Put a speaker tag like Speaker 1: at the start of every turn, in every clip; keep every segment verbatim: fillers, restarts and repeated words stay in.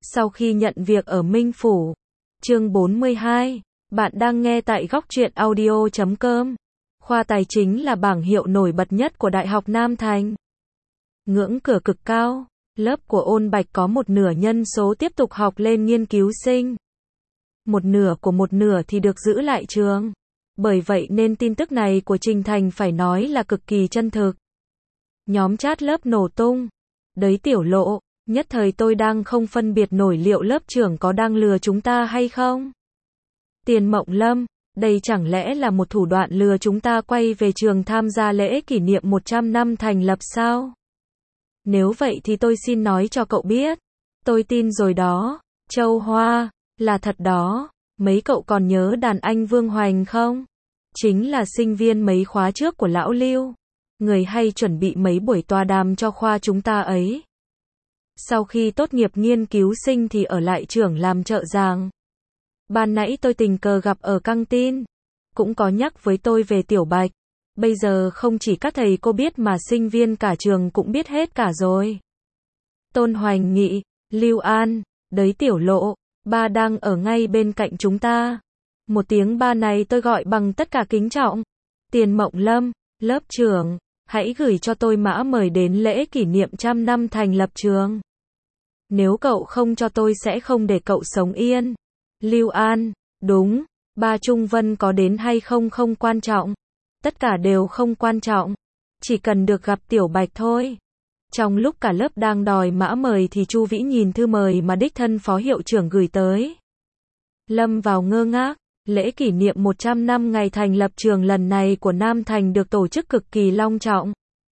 Speaker 1: Sau khi nhận việc ở Minh Phủ. Chương bốn mươi hai. Bạn đang nghe tại góc truyện audio chấm com. Khoa Tài chính là bảng hiệu nổi bật nhất của Đại học Nam Thành. Ngưỡng cửa cực cao. Lớp của Ôn Bạch có một nửa nhân số tiếp tục học lên nghiên cứu sinh. Một nửa của một nửa thì được giữ lại trường. Bởi vậy nên tin tức này của Trình Thành phải nói là cực kỳ chân thực. Nhóm chat lớp nổ tung. Đấy Tiểu Lộ, nhất thời tôi đang không phân biệt nổi liệu lớp trưởng có đang lừa chúng ta hay không. Tiền Mộng Lâm, đây chẳng lẽ là một thủ đoạn lừa chúng ta quay về trường tham gia lễ kỷ niệm một trăm năm thành lập sao? Nếu vậy thì tôi xin nói cho cậu biết. Tôi tin rồi đó, Châu Hoa, là thật đó. Mấy cậu còn nhớ đàn anh Vương Hoành không? Chính là sinh viên mấy khóa trước của lão Lưu. Người hay chuẩn bị mấy buổi tọa đàm cho khoa chúng ta ấy. Sau khi tốt nghiệp nghiên cứu sinh thì ở lại trường làm trợ giảng. Ban nãy tôi tình cờ gặp ở căng tin. Cũng có nhắc với tôi về Tiểu Bạch. Bây giờ không chỉ các thầy cô biết mà sinh viên cả trường cũng biết hết cả rồi. Tôn Hoành Nghị, Lưu An, đấy Tiểu Lộ, ba đang ở ngay bên cạnh chúng ta. Một tiếng ba này tôi gọi bằng tất cả kính trọng. Tiền Mộng Lâm, lớp trưởng, hãy gửi cho tôi mã mời đến lễ kỷ niệm trăm năm thành lập trường. Nếu cậu không cho tôi sẽ không để cậu sống yên. Lưu An, đúng, ba Trung Vân có đến hay không không quan trọng. Tất cả đều không quan trọng. Chỉ cần được gặp Tiểu Bạch thôi. Trong lúc cả lớp đang đòi mã mời thì Chu Vĩ nhìn thư mời mà đích thân phó hiệu trưởng gửi tới. Lâm vào ngơ ngác. Lễ kỷ niệm một trăm năm ngày thành lập trường lần này của Nam Thành được tổ chức cực kỳ long trọng.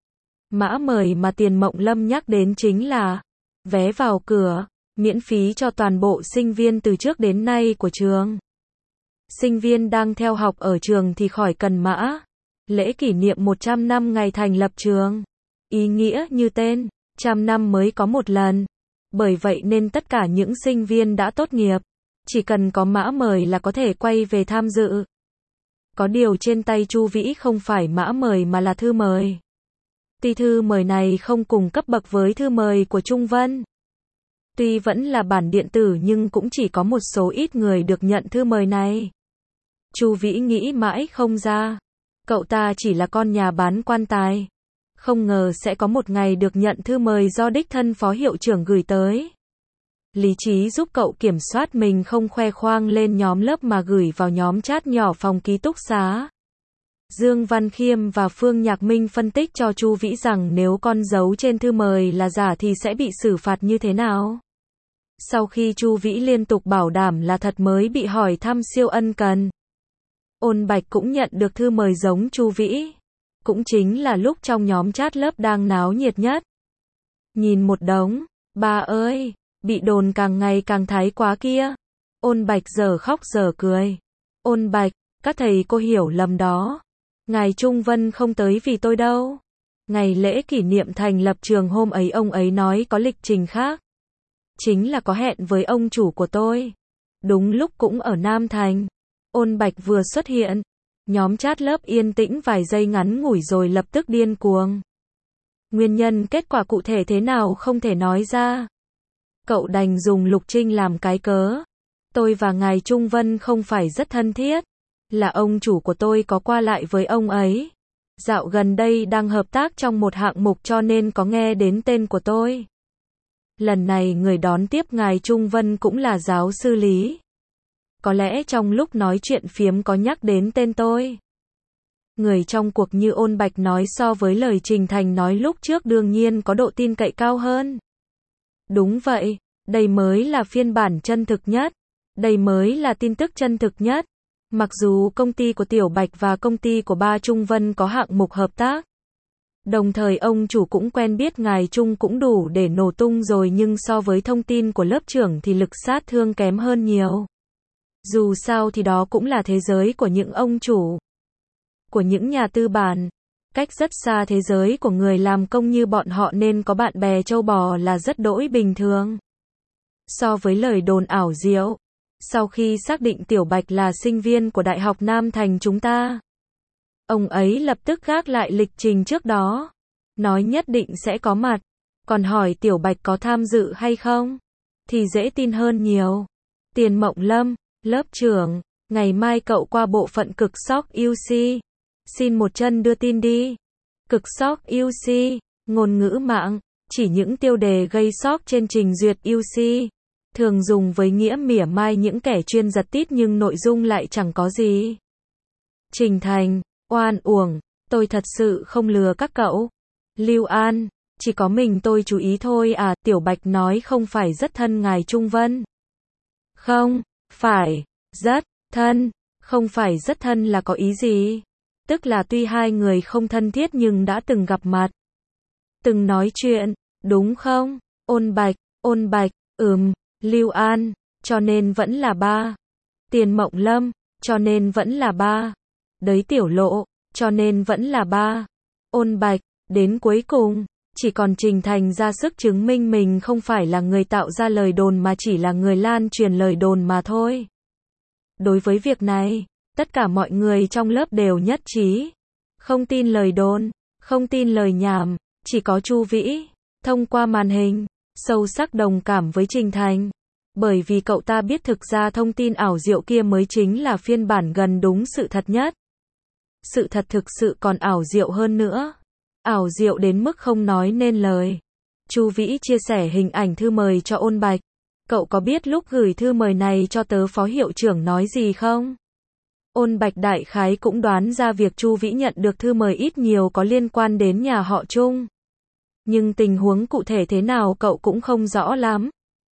Speaker 1: Mã mời mà Tiền Mộng Lâm nhắc đến chính là vé vào cửa, miễn phí cho toàn bộ sinh viên từ trước đến nay của trường. Sinh viên đang theo học ở trường thì khỏi cần mã. Lễ kỷ niệm một trăm năm ngày thành lập trường. Ý nghĩa như tên, trăm năm mới có một lần. Bởi vậy nên tất cả những sinh viên đã tốt nghiệp, chỉ cần có mã mời là có thể quay về tham dự. Có điều trên tay Chu Vĩ không phải mã mời mà là thư mời. Tuy thư mời này không cùng cấp bậc với thư mời của Trung Vân. Tuy vẫn là bản điện tử nhưng cũng chỉ có một số ít người được nhận thư mời này. Chu Vĩ nghĩ mãi không ra. Cậu ta chỉ là con nhà bán quan tài. Không ngờ sẽ có một ngày được nhận thư mời do đích thân phó hiệu trưởng gửi tới. Lý trí giúp cậu kiểm soát mình không khoe khoang lên nhóm lớp mà gửi vào nhóm chat nhỏ phòng ký túc xá. Dương Văn Khiêm và Phương Nhạc Minh phân tích cho Chu Vĩ rằng nếu con dấu trên thư mời là giả thì sẽ bị xử phạt như thế nào. Sau khi Chu Vĩ liên tục bảo đảm là thật mới bị hỏi thăm siêu ân cần. Ôn Bạch cũng nhận được thư mời giống Chu Vĩ. Cũng chính là lúc trong nhóm chat lớp đang náo nhiệt nhất. Nhìn một đống, ba ơi, bị đồn càng ngày càng thái quá kia. Ôn Bạch giờ khóc giờ cười. Ôn Bạch, các thầy cô hiểu lầm đó. Ngài Trung Vân không tới vì tôi đâu. Ngày lễ kỷ niệm thành lập trường hôm ấy ông ấy nói có lịch trình khác. Chính là có hẹn với ông chủ của tôi. Đúng lúc cũng ở Nam Thành. Ôn Bạch vừa xuất hiện. Nhóm chat lớp yên tĩnh vài giây ngắn ngủi rồi lập tức điên cuồng. Nguyên nhân kết quả cụ thể thế nào không thể nói ra. Cậu đành dùng Lục Trinh làm cái cớ. Tôi và ngài Trung Vân không phải rất thân thiết. Là ông chủ của tôi có qua lại với ông ấy. Dạo gần đây đang hợp tác trong một hạng mục cho nên có nghe đến tên của tôi. Lần này người đón tiếp ngài Trung Vân cũng là giáo sư Lý. Có lẽ trong lúc nói chuyện phiếm có nhắc đến tên tôi. Người trong cuộc như Ôn Bạch nói so với lời Trình Thành nói lúc trước đương nhiên có độ tin cậy cao hơn. Đúng vậy, đây mới là phiên bản chân thực nhất. Đây mới là tin tức chân thực nhất. Mặc dù công ty của Tiểu Bạch và công ty của ba Trung Vân có hạng mục hợp tác. Đồng thời ông chủ cũng quen biết ngài Trung cũng đủ để nổ tung rồi nhưng so với thông tin của lớp trưởng thì lực sát thương kém hơn nhiều. Dù sao thì đó cũng là thế giới của những ông chủ. Của những nhà tư bản. Cách rất xa thế giới của người làm công như bọn họ nên có bạn bè trâu bò là rất đỗi bình thường. So với lời đồn ảo diệu. Sau khi xác định Tiểu Bạch là sinh viên của Đại học Nam Thành chúng ta. Ông ấy lập tức gác lại lịch trình trước đó. Nói nhất định sẽ có mặt. Còn hỏi Tiểu Bạch có tham dự hay không? thì dễ tin hơn nhiều. Tiền Mộng Lâm, lớp trưởng, ngày mai cậu qua bộ phận cực sóc u xê. Xin một chân đưa tin đi. Cực sóc u xê, ngôn ngữ mạng, chỉ những tiêu đề gây sốc trên trình duyệt u xê. Thường dùng với nghĩa mỉa mai những kẻ chuyên giật tít nhưng nội dung lại chẳng có gì. Trình Thành, oan uổng, tôi thật sự không lừa các cậu. Lưu An, chỉ có mình tôi chú ý thôi à, Tiểu Bạch nói không phải rất thân ngài Trung Vân. Không, phải, rất thân, không phải rất thân là có ý gì? Tức là tuy hai người không thân thiết nhưng đã từng gặp mặt. Từng nói chuyện, đúng không? Ôn Bạch, Ôn Bạch, ừm, Lưu An, cho nên vẫn là ba. Tiền Mộng Lâm, cho nên vẫn là ba. Đấy Tiểu Lộ, cho nên vẫn là ba. Ôn Bạch, đến cuối cùng, chỉ còn Trình Thành ra sức chứng minh mình không phải là người tạo ra lời đồn mà chỉ là người lan truyền lời đồn mà thôi. Đối với việc này, tất cả mọi người trong lớp đều nhất trí. Không tin lời đồn, không tin lời nhảm, chỉ có Chu Vĩ, thông qua màn hình, sâu sắc đồng cảm với Trình Thành. Bởi vì cậu ta biết thực ra thông tin ảo diệu kia mới chính là phiên bản gần đúng sự thật nhất. Sự thật thực sự còn ảo diệu hơn nữa. Ảo diệu đến mức không nói nên lời. Chu Vĩ chia sẻ hình ảnh thư mời cho Ôn Bạch. Cậu có biết lúc gửi thư mời này cho tớ phó hiệu trưởng nói gì không? Ôn Bạch đại khái cũng đoán ra việc Chu Vĩ nhận được thư mời ít nhiều có liên quan đến nhà họ Trung. Nhưng tình huống cụ thể thế nào cậu cũng không rõ lắm.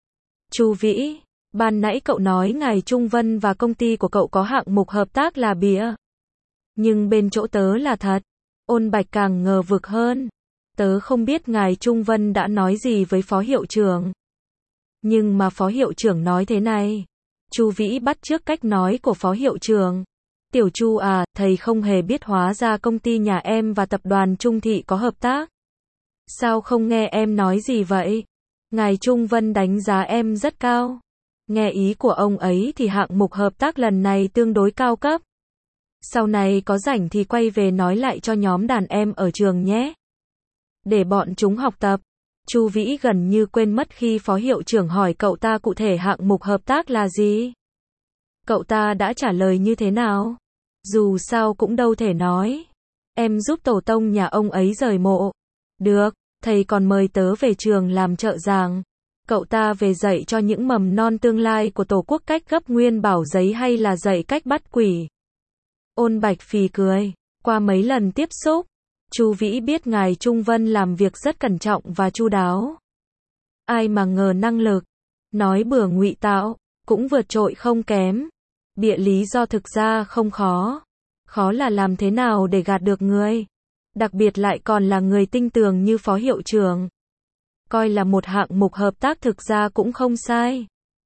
Speaker 1: Chu Vĩ, ban nãy cậu nói ngài Trung Vân và công ty của cậu có hạng mục hợp tác là bịa. Nhưng bên chỗ tớ là thật. Ôn Bạch càng ngờ vực hơn. Tớ không biết ngài Trung Vân đã nói gì với phó hiệu trưởng. Nhưng mà phó hiệu trưởng nói thế này. Chu Vĩ bắt chước cách nói của phó hiệu trưởng. Tiểu Chu à, thầy không hề biết hóa ra công ty nhà em và tập đoàn Trung Thị có hợp tác. Sao không nghe em nói gì vậy? Ngài Trung Vân đánh giá em rất cao. Nghe ý của ông ấy thì hạng mục hợp tác lần này tương đối cao cấp. Sau này có rảnh thì quay về nói lại cho nhóm đàn em ở trường nhé. Để bọn chúng học tập. Chu Vĩ gần như quên mất khi phó hiệu trưởng hỏi cậu ta cụ thể hạng mục hợp tác là gì. Cậu ta đã trả lời như thế nào? Dù sao cũng đâu thể nói. Em giúp tổ tông nhà ông ấy rời mộ. Được, thầy còn mời tớ về trường làm trợ giảng. Cậu ta về dạy cho những mầm non tương lai của Tổ quốc cách gấp nguyên bảo giấy hay là dạy cách bắt quỷ? Ôn Bạch phì cười. Qua mấy lần tiếp xúc, Chu Vĩ biết ngài Trung Vân làm việc rất cẩn trọng và chu đáo. Ai mà ngờ năng lực, nói bừa ngụy tạo, cũng vượt trội không kém. Bịa lý do thực ra không khó. Khó là làm thế nào để gạt được người. Đặc biệt lại còn là người tinh tường như phó hiệu trưởng. Coi là một hạng mục hợp tác thực ra cũng không sai.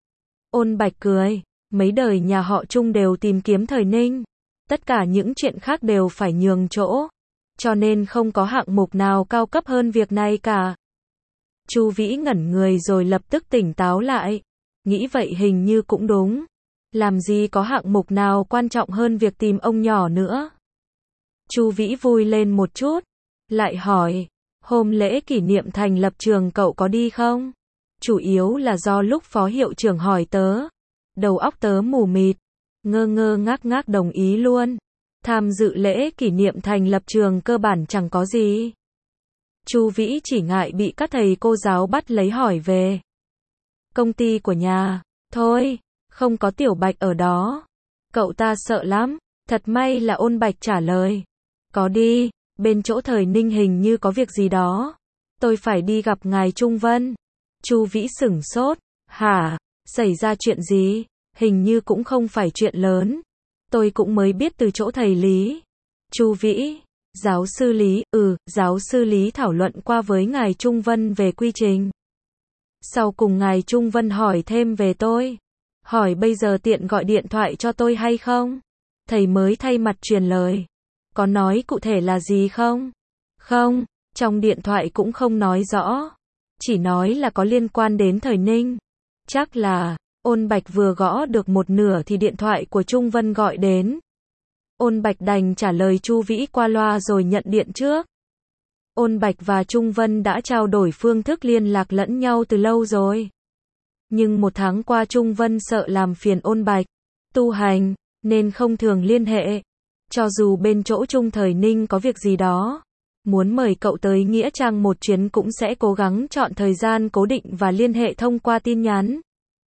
Speaker 1: Ôn Bạch cười. Mấy đời nhà họ Trung đều tìm kiếm thời Ninh. Tất cả những chuyện khác đều phải nhường chỗ. Cho nên không có hạng mục nào cao cấp hơn việc này cả. Chu Vĩ ngẩn người rồi lập tức tỉnh táo lại. Nghĩ vậy hình như cũng đúng. Làm gì có hạng mục nào quan trọng hơn việc tìm ông nhỏ nữa. Chu Vĩ vui lên một chút. Lại hỏi. Hôm lễ kỷ niệm thành lập trường cậu có đi không? Chủ yếu là do lúc phó hiệu trưởng hỏi tớ. Đầu óc tớ mù mịt. Ngơ ngơ ngác ngác đồng ý luôn. Tham dự lễ kỷ niệm thành lập trường cơ bản chẳng có gì. Chu Vĩ chỉ ngại bị các thầy cô giáo bắt lấy hỏi về công ty của nhà. Thôi, không có Tiểu Bạch ở đó. Cậu ta sợ lắm. Thật may là Ôn Bạch trả lời. Có đi, bên chỗ thời Ninh hình như có việc gì đó. Tôi phải đi gặp ngài Trung Vân. Chu Vĩ sửng sốt. Hả? Xảy ra chuyện gì? Hình như cũng không phải chuyện lớn. Tôi cũng mới biết từ chỗ thầy Lý. Chu Vĩ, giáo sư Lý, ừ, giáo sư Lý thảo luận qua với ngài Trung Vân về quy trình. Sau cùng ngài Trung Vân hỏi thêm về tôi. Hỏi bây giờ tiện gọi điện thoại cho tôi hay không? Thầy mới thay mặt truyền lời. Có nói cụ thể là gì không? Không, trong điện thoại cũng không nói rõ. Chỉ nói là có liên quan đến thời Ninh. Chắc là... Ôn Bạch vừa gõ được một nửa thì điện thoại của Trung Vân gọi đến. Ôn Bạch đành trả lời Chu Vĩ qua loa rồi nhận điện trước. Ôn Bạch và Trung Vân đã trao đổi phương thức liên lạc lẫn nhau từ lâu rồi. Nhưng một tháng qua Trung Vân sợ làm phiền Ôn Bạch tu hành, nên không thường liên hệ. Cho dù bên chỗ Trung Thời Ninh có việc gì đó, muốn mời cậu tới Nghĩa Trang một chuyến cũng sẽ cố gắng chọn thời gian cố định và liên hệ thông qua tin nhắn.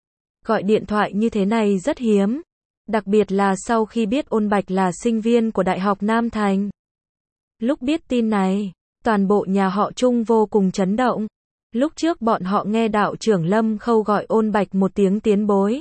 Speaker 1: Gọi điện thoại như thế này rất hiếm. Đặc biệt là sau khi biết Ôn Bạch là sinh viên của Đại học Nam Thành. Lúc biết tin này, toàn bộ nhà họ Trung vô cùng chấn động. Lúc trước bọn họ nghe đạo trưởng Lâm Khâu gọi Ôn Bạch một tiếng tiến bối.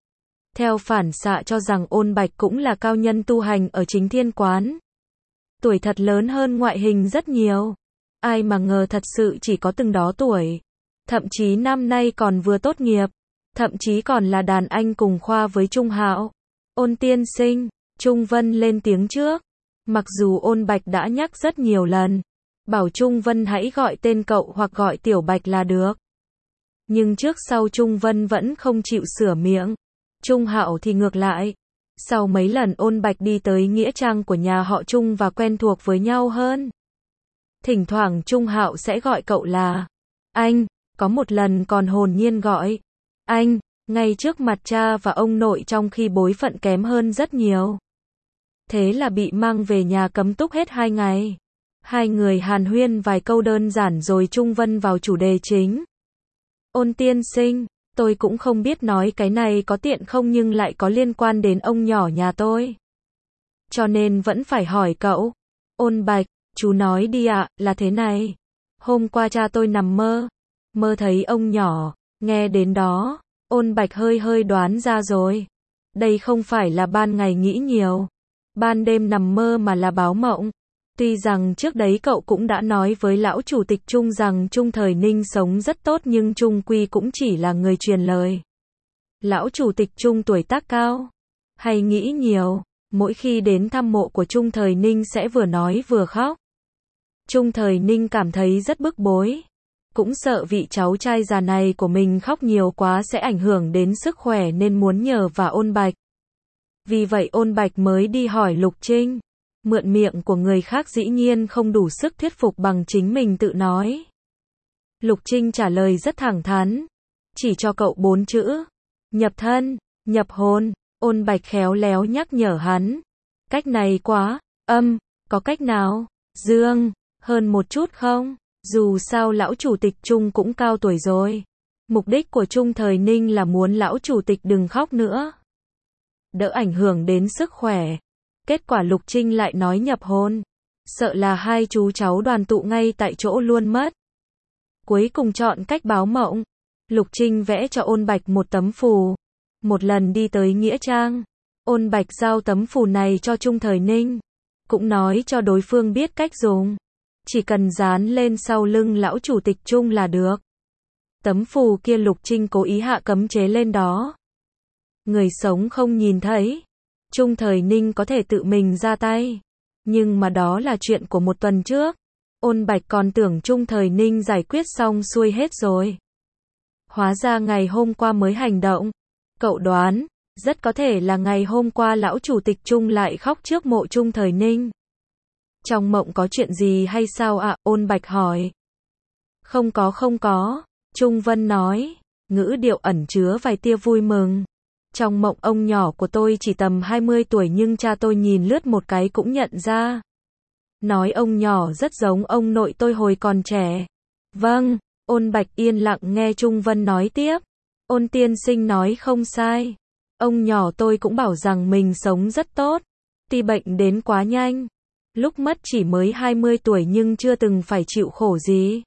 Speaker 1: Theo phản xạ cho rằng Ôn Bạch cũng là cao nhân tu hành ở Chính Thiên Quán. Tuổi thật lớn hơn ngoại hình rất nhiều. Ai mà ngờ thật sự chỉ có từng đó tuổi. Thậm chí năm nay còn vừa tốt nghiệp. Thậm chí còn là đàn anh cùng khoa với Trung Hạo. Ôn tiên sinh, Trung Vân lên tiếng trước. Mặc dù Ôn Bạch đã nhắc rất nhiều lần. Bảo Trung Vân hãy gọi tên cậu hoặc gọi Tiểu Bạch là được. Nhưng trước sau Trung Vân vẫn không chịu sửa miệng. Trung Hạo thì ngược lại. Sau mấy lần Ôn Bạch đi tới nghĩa trang của nhà họ Trung và quen thuộc với nhau hơn. Thỉnh thoảng Trung Hạo sẽ gọi cậu là anh, có một lần còn hồn nhiên gọi anh, ngay trước mặt cha và ông nội trong khi bối phận kém hơn rất nhiều. Thế là bị mang về nhà cấm túc hết hai ngày. Hai người hàn huyên vài câu đơn giản rồi Trung Vân vào chủ đề chính. Ôn tiên sinh, tôi cũng không biết nói cái này có tiện không nhưng lại có liên quan đến ông nhỏ nhà tôi. Cho nên vẫn phải hỏi cậu. Ôn Bạch, chú nói đi ạ, là thế này. Hôm qua cha tôi nằm mơ. Mơ thấy ông nhỏ, nghe đến đó, Ôn Bạch hơi hơi đoán ra rồi. Đây không phải là ban ngày nghĩ nhiều. Ban đêm nằm mơ mà là báo mộng. Tuy rằng trước đấy cậu cũng đã nói với lão chủ tịch Trung rằng Trung Thời Ninh sống rất tốt nhưng Trung Quy cũng chỉ là người truyền lời. Lão chủ tịch Trung tuổi tác cao, hay nghĩ nhiều, mỗi khi đến thăm mộ của Trung Thời Ninh sẽ vừa nói vừa khóc. Trung Thời Ninh cảm thấy rất bức bối, cũng sợ vị cháu trai già này của mình khóc nhiều quá sẽ ảnh hưởng đến sức khỏe nên muốn nhờ vào Ôn Bạch. Vì vậy Ôn Bạch mới đi hỏi Lục Trinh. Mượn miệng của người khác dĩ nhiên không đủ sức thuyết phục bằng chính mình tự nói. Lục Trinh trả lời rất thẳng thắn. Chỉ cho cậu bốn chữ. Nhập thân, nhập hồn. Ôn Bạch khéo léo nhắc nhở hắn. Cách này quá, âm, có cách nào, dương, hơn một chút không? Dù sao lão chủ tịch Trung cũng cao tuổi rồi. Mục đích của Trung Thời Ninh là muốn lão chủ tịch đừng khóc nữa. Đỡ ảnh hưởng đến sức khỏe. Kết quả Lục Trinh lại nói nhập hồn. Sợ là hai chú cháu đoàn tụ ngay tại chỗ luôn mất. Cuối cùng chọn cách báo mộng. Lục Trinh vẽ cho Ôn Bạch một tấm phù. Một lần đi tới nghĩa trang, Ôn Bạch giao tấm phù này cho Trung Thời Ninh. Cũng nói cho đối phương biết cách dùng. Chỉ cần dán lên sau lưng lão chủ tịch Trung là được. Tấm phù kia Lục Trinh cố ý hạ cấm chế lên đó. Người sống không nhìn thấy. Trung Thời Ninh có thể tự mình ra tay. Nhưng mà đó là chuyện của một tuần trước. Ôn Bạch còn tưởng Trung Thời Ninh giải quyết xong xuôi hết rồi. Hóa ra ngày hôm qua mới hành động. Cậu đoán, rất có thể là ngày hôm qua lão chủ tịch Trung lại khóc trước mộ Trung Thời Ninh. Trong mộng có chuyện gì hay sao ạ? Ôn Bạch hỏi. Không có không có. Trung Vân nói. Ngữ điệu ẩn chứa vài tia vui mừng. Trong mộng ông nhỏ của tôi chỉ tầm hai mươi tuổi nhưng cha tôi nhìn lướt một cái cũng nhận ra. Nói ông nhỏ rất giống ông nội tôi hồi còn trẻ. Vâng, Ôn Bạch yên lặng nghe Trung Vân nói tiếp. Ôn tiên sinh nói không sai. Ông nhỏ tôi cũng bảo rằng mình sống rất tốt. Tuy bệnh đến quá nhanh. Lúc mất chỉ mới hai mươi tuổi nhưng chưa từng phải chịu khổ gì.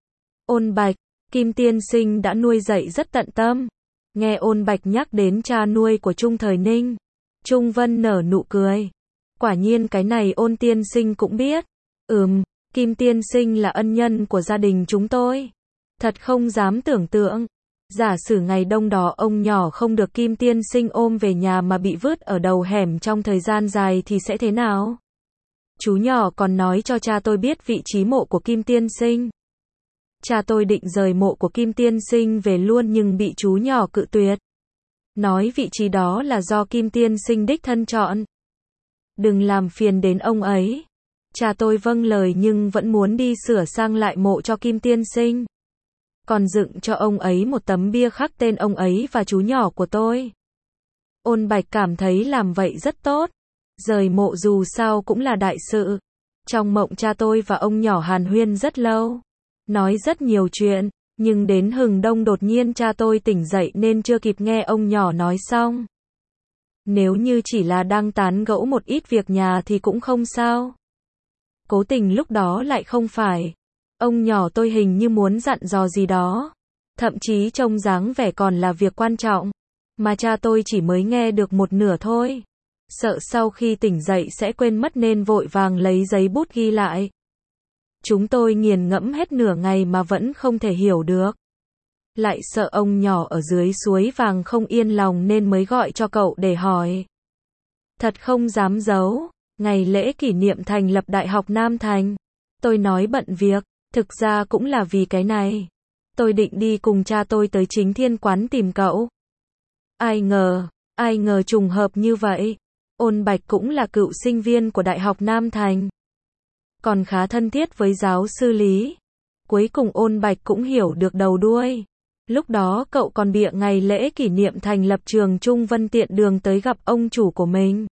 Speaker 1: Ôn Bạch, Kim tiên sinh đã nuôi dạy rất tận tâm. Nghe Ôn Bạch nhắc đến cha nuôi của Trung Thời Ninh. Trung Vân nở nụ cười. Quả nhiên cái này Ôn tiên sinh cũng biết. Ừm, Kim tiên sinh là ân nhân của gia đình chúng tôi. Thật không dám tưởng tượng. Giả sử ngày đông đó ông nhỏ không được Kim tiên sinh ôm về nhà mà bị vứt ở đầu hẻm trong thời gian dài thì sẽ thế nào? Chú nhỏ còn nói cho cha tôi biết vị trí mộ của Kim tiên sinh. Cha tôi định rời mộ của Kim tiên sinh về luôn nhưng bị chú nhỏ cự tuyệt. Nói vị trí đó là do Kim tiên sinh đích thân chọn. Đừng làm phiền đến ông ấy. Cha tôi vâng lời nhưng vẫn muốn đi sửa sang lại mộ cho Kim tiên sinh. còn dựng cho ông ấy một tấm bia khắc tên ông ấy và chú nhỏ của tôi. Ôn Bạch cảm thấy làm vậy rất tốt. Rời mộ dù sao cũng là đại sự. Trong mộng cha tôi và ông nhỏ hàn huyên rất lâu. Nói rất nhiều chuyện. Nhưng đến hừng đông đột nhiên cha tôi tỉnh dậy nên chưa kịp nghe ông nhỏ nói xong. Nếu như chỉ là đang tán gẫu một ít việc nhà thì cũng không sao. Cố tình lúc đó lại không phải. Ông nhỏ tôi hình như muốn dặn dò gì đó. Thậm chí trông dáng vẻ còn là việc quan trọng. Mà cha tôi chỉ mới nghe được một nửa thôi. Sợ sau khi tỉnh dậy sẽ quên mất nên vội vàng lấy giấy bút ghi lại. Chúng tôi nghiền ngẫm hết nửa ngày mà vẫn không thể hiểu được. Lại sợ ông nhỏ ở dưới suối vàng không yên lòng nên mới gọi cho cậu để hỏi. Thật không dám giấu, ngày lễ kỷ niệm thành lập Đại học Nam Thành. Tôi nói bận việc, thực ra cũng là vì cái này. Tôi định đi cùng cha tôi tới Chính Thiên quán tìm cậu. Ai ngờ, ai ngờ trùng hợp như vậy. Ôn Bạch cũng là cựu sinh viên của Đại học Nam Thành. Còn khá thân thiết với giáo sư Lý. Cuối cùng Ôn Bạch cũng hiểu được đầu đuôi. Lúc đó cậu còn bịa ngày lễ kỷ niệm thành lập trường Trung Vân tiện đường tới gặp ông chủ của mình.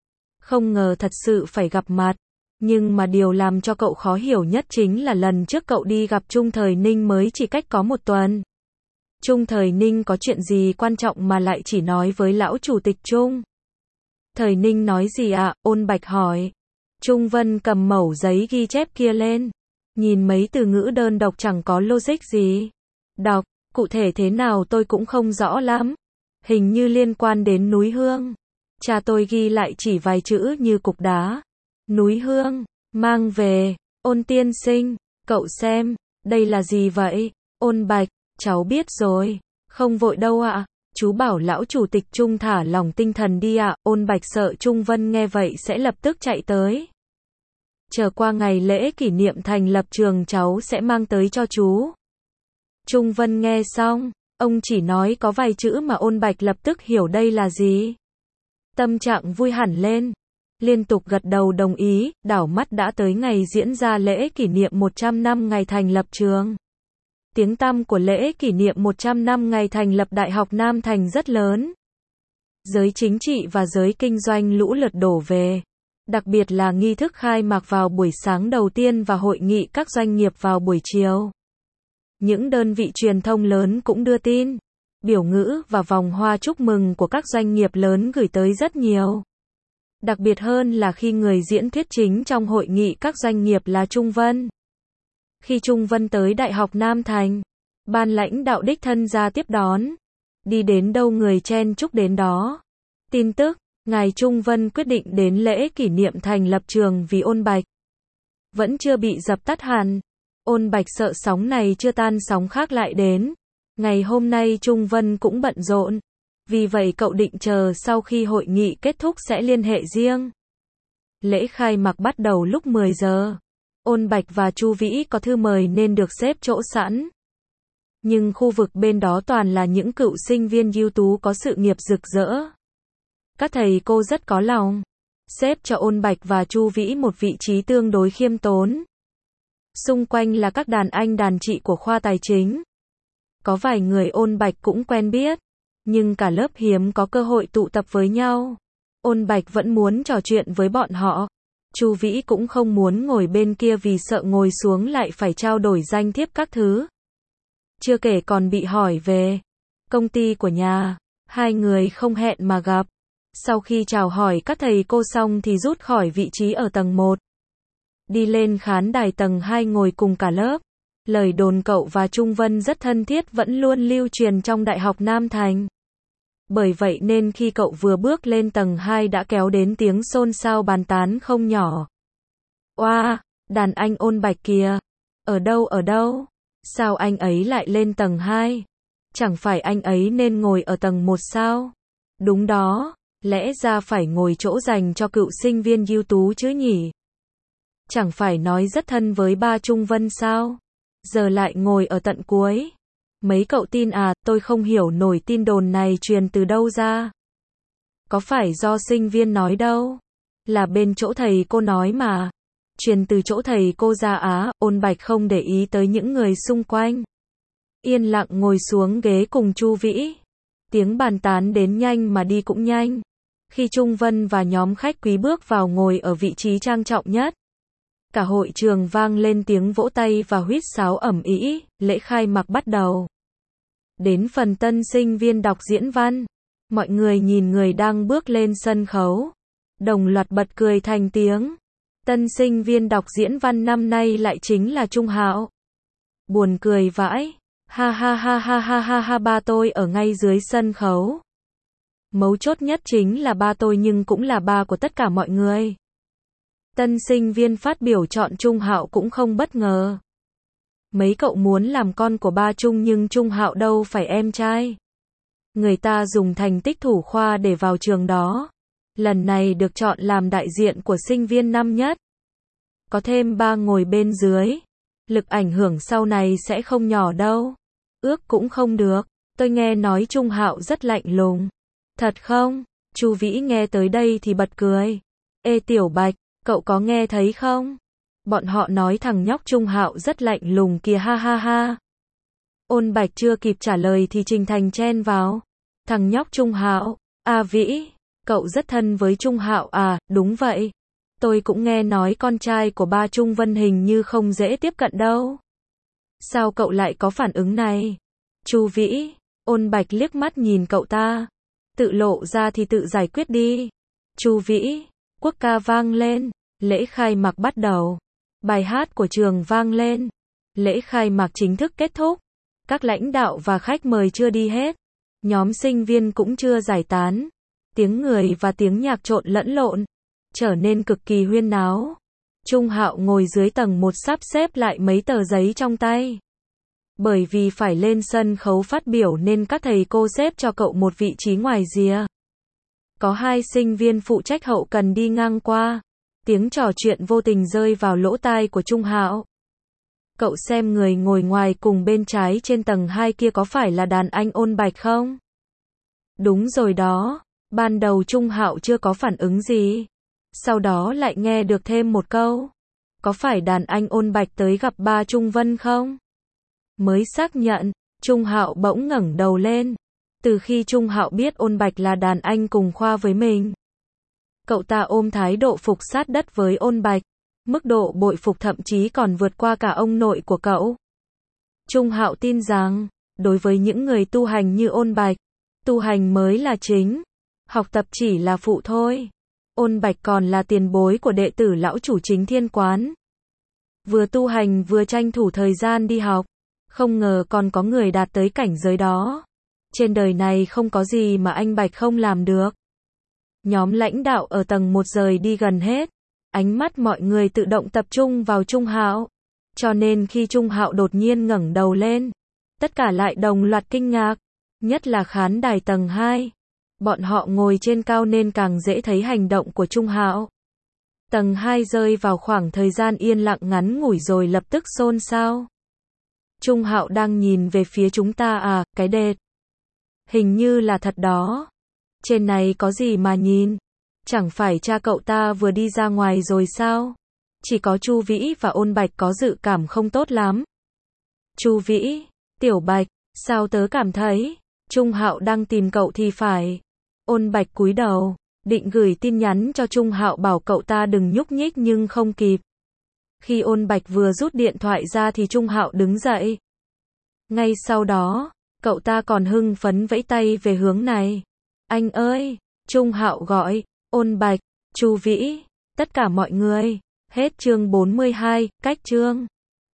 Speaker 1: Không ngờ thật sự phải gặp mặt. Nhưng mà điều làm cho cậu khó hiểu nhất chính là lần trước cậu đi gặp Trung Thời Ninh mới chỉ cách có một tuần. Trung Thời Ninh có chuyện gì quan trọng mà lại chỉ nói với lão chủ tịch Trung? Thời Ninh nói gì ạ? Ôn Bạch hỏi. Trung Vân cầm mẩu giấy ghi chép kia lên. Nhìn mấy từ ngữ đơn độc chẳng có logic gì. Đọc, cụ thể thế nào tôi cũng không rõ lắm. Hình như liên quan đến núi Hương. Cha tôi ghi lại chỉ vài chữ như cục đá. Núi Hương, mang về, Ôn tiên sinh, cậu xem, đây là gì vậy? Ôn Bạch, cháu biết rồi, không vội đâu ạ. Chú bảo lão chủ tịch Trung thả lỏng tinh thần đi ạ. Ôn Bạch sợ Trung Vân nghe vậy sẽ lập tức chạy tới. Chờ qua ngày lễ kỷ niệm thành lập trường cháu sẽ mang tới cho chú. Trung Vân nghe xong, ông chỉ nói có vài chữ mà Ôn Bạch lập tức hiểu đây là gì. Tâm trạng vui hẳn lên. Liên tục gật đầu đồng ý, đảo mắt đã tới ngày diễn ra lễ kỷ niệm một trăm năm ngày thành lập trường. Tiếng tăm của lễ kỷ niệm một trăm năm ngày thành lập Đại học Nam Thành rất lớn. Giới chính trị và giới kinh doanh lũ lượt đổ về. Đặc biệt là nghi thức khai mạc vào buổi sáng đầu tiên và hội nghị các doanh nghiệp vào buổi chiều. Những đơn vị truyền thông lớn cũng đưa tin. Biểu ngữ và vòng hoa chúc mừng của các doanh nghiệp lớn gửi tới rất nhiều. Đặc biệt hơn là khi người diễn thuyết chính trong hội nghị các doanh nghiệp là Trung Vân. Khi Trung Vân tới Đại học Nam Thành, ban lãnh đạo đích thân ra tiếp đón. Đi đến đâu người chen chúc đến đó. Tin tức, ngài Trung Vân quyết định đến lễ kỷ niệm thành lập trường vì Ôn Bạch. Vẫn chưa bị dập tắt hẳn. Ôn Bạch sợ sóng này chưa tan sóng khác lại đến. Ngày hôm nay Trung Vân cũng bận rộn. Vì vậy cậu định chờ sau khi hội nghị kết thúc sẽ liên hệ riêng. Lễ khai mạc bắt đầu lúc mười giờ. Ôn Bạch và Chu Vĩ có thư mời nên được xếp chỗ sẵn. Nhưng khu vực bên đó toàn là những cựu sinh viên ưu tú có sự nghiệp rực rỡ. Các thầy cô rất có lòng. Xếp cho Ôn Bạch và Chu Vĩ một vị trí tương đối khiêm tốn. Xung quanh là các đàn anh đàn chị của khoa tài chính. Có vài người Ôn Bạch cũng quen biết. Nhưng cả lớp hiếm có cơ hội tụ tập với nhau. Ôn Bạch vẫn muốn trò chuyện với bọn họ. Chu Vĩ cũng không muốn ngồi bên kia vì sợ ngồi xuống lại phải trao đổi danh thiếp các thứ. Chưa kể còn bị hỏi về công ty của nhà. Hai người không hẹn mà gặp. Sau khi chào hỏi các thầy cô xong thì rút khỏi vị trí ở tầng một. Đi lên khán đài tầng hai ngồi cùng cả lớp. Lời đồn cậu và Trung Vân rất thân thiết vẫn luôn lưu truyền trong Đại học Nam Thành. Bởi vậy nên khi cậu vừa bước lên tầng hai đã kéo đến tiếng xôn xao bàn tán không nhỏ. Oa, wow, đàn anh Ôn Bạch kìa. Ở đâu ở đâu? Sao anh ấy lại lên tầng hai? Chẳng phải anh ấy nên ngồi ở tầng một sao? Đúng đó, lẽ ra phải ngồi chỗ dành cho cựu sinh viên ưu tú chứ nhỉ? Chẳng phải nói rất thân với ba Trung Vân sao? Giờ lại ngồi ở tận cuối. Mấy cậu tin à, tôi không hiểu nổi tin đồn này truyền từ đâu ra. Có phải do sinh viên nói đâu. Là bên chỗ thầy cô nói mà. Truyền từ chỗ thầy cô ra á. Ôn Bạch không để ý tới những người xung quanh. yên lặng ngồi xuống ghế cùng Chu Vĩ. Tiếng bàn tán đến nhanh mà đi cũng nhanh. Khi Trung Vân và nhóm khách quý bước vào ngồi ở vị trí trang trọng nhất, cả hội trường vang lên tiếng vỗ tay và huýt sáo ầm ĩ, lễ khai mạc bắt đầu. Đến phần tân sinh viên đọc diễn văn, mọi người nhìn người đang bước lên sân khấu, đồng loạt bật cười thành tiếng. Tân sinh viên đọc diễn văn năm nay lại chính là Trung Hạo. Buồn cười vãi, ha ha ha ha ha ha ha, ba tôi ở ngay dưới sân khấu. Mấu chốt nhất chính là ba tôi nhưng cũng là ba của tất cả mọi người. Tân sinh viên phát biểu chọn Trung Hạo cũng không bất ngờ. Mấy cậu muốn làm con của ba Trung nhưng Trung Hạo đâu phải em trai. Người ta dùng thành tích thủ khoa để vào trường đó. Lần này được chọn làm đại diện của sinh viên năm nhất. Có thêm ba ngồi bên dưới. Lực ảnh hưởng sau này sẽ không nhỏ đâu. Ước cũng không được. Tôi nghe nói Trung Hạo rất lạnh lùng. Thật không? Chu Vĩ nghe tới đây thì bật cười. Ê Tiểu Bạch, cậu có nghe thấy không? Bọn họ nói thằng nhóc Trung Hạo rất lạnh lùng kìa, ha ha ha. Ôn Bạch chưa kịp trả lời thì Trình Thành chen vào. Thằng nhóc Trung Hạo, à Vĩ, cậu rất thân với Trung Hạo à? Đúng vậy. Tôi cũng nghe nói con trai của ba Trung Vân hình như không dễ tiếp cận đâu. Sao cậu lại có phản ứng này? Chu Vĩ, Ôn Bạch liếc mắt nhìn cậu ta. Tự lộ ra thì tự giải quyết đi. Chu Vĩ, quốc ca vang lên. Lễ khai mạc bắt đầu. Bài hát của trường vang lên. Lễ khai mạc chính thức kết thúc. Các lãnh đạo và khách mời chưa đi hết. Nhóm sinh viên cũng chưa giải tán. Tiếng người và tiếng nhạc trộn lẫn lộn, trở nên cực kỳ huyên náo. Trung Hạo ngồi dưới tầng một sắp xếp lại mấy tờ giấy trong tay. Bởi vì phải lên sân khấu phát biểu nên các thầy cô xếp cho cậu một vị trí ngoài rìa. Có hai sinh viên phụ trách hậu cần đi ngang qua. Tiếng trò chuyện vô tình rơi vào lỗ tai của Trung Hạo. Cậu xem người ngồi ngoài cùng bên trái trên tầng hai kia có phải là đàn anh Ôn Bạch không? Đúng rồi đó. Ban đầu Trung Hạo chưa có phản ứng gì. Sau đó lại nghe được thêm một câu. Có phải đàn anh Ôn Bạch tới gặp ba Trung Vân không? Mới xác nhận, Trung Hạo bỗng ngẩng đầu lên. Từ khi Trung Hạo biết Ôn Bạch là đàn anh cùng khoa với mình, cậu ta ôm thái độ phục sát đất với Ôn Bạch. Mức độ bội phục thậm chí còn vượt qua cả ông nội của cậu. Trung Hạo tin rằng, đối với những người tu hành như Ôn Bạch, tu hành mới là chính. Học tập chỉ là phụ thôi. Ôn Bạch còn là tiền bối của đệ tử lão chủ Chính Thiên Quán. Vừa tu hành vừa tranh thủ thời gian đi học. Không ngờ còn có người đạt tới cảnh giới đó. Trên đời này không có gì mà anh Bạch không làm được. Nhóm lãnh đạo ở tầng một rời đi gần hết. Ánh mắt mọi người tự động tập trung vào Trung Hạo. Cho nên khi Trung Hạo đột nhiên ngẩng đầu lên, tất cả lại đồng loạt kinh ngạc. Nhất là khán đài tầng hai. Bọn họ ngồi trên cao nên càng dễ thấy hành động của Trung Hạo. Tầng hai rơi vào khoảng thời gian yên lặng ngắn ngủi rồi lập tức xôn xao. Trung Hạo đang nhìn về phía chúng ta à, cái đệt. Hình như là thật đó. Trên này có gì mà nhìn? Chẳng phải cha cậu ta vừa đi ra ngoài rồi sao? Chỉ có Chu Vĩ và Ôn Bạch có dự cảm không tốt lắm. Chu Vĩ, Tiểu Bạch, sao tớ cảm thấy Trung Hạo đang tìm cậu thì phải. Ôn Bạch cúi đầu, định gửi tin nhắn cho Trung Hạo bảo cậu ta đừng nhúc nhích nhưng không kịp. Khi Ôn Bạch vừa rút điện thoại ra thì Trung Hạo đứng dậy. Ngay sau đó, cậu ta còn hưng phấn vẫy tay về hướng này. Anh ơi, Trung Hạo gọi. Ôn Bạch, Chu Vĩ, tất cả mọi người. Hết chương bốn mươi hai, cách chương.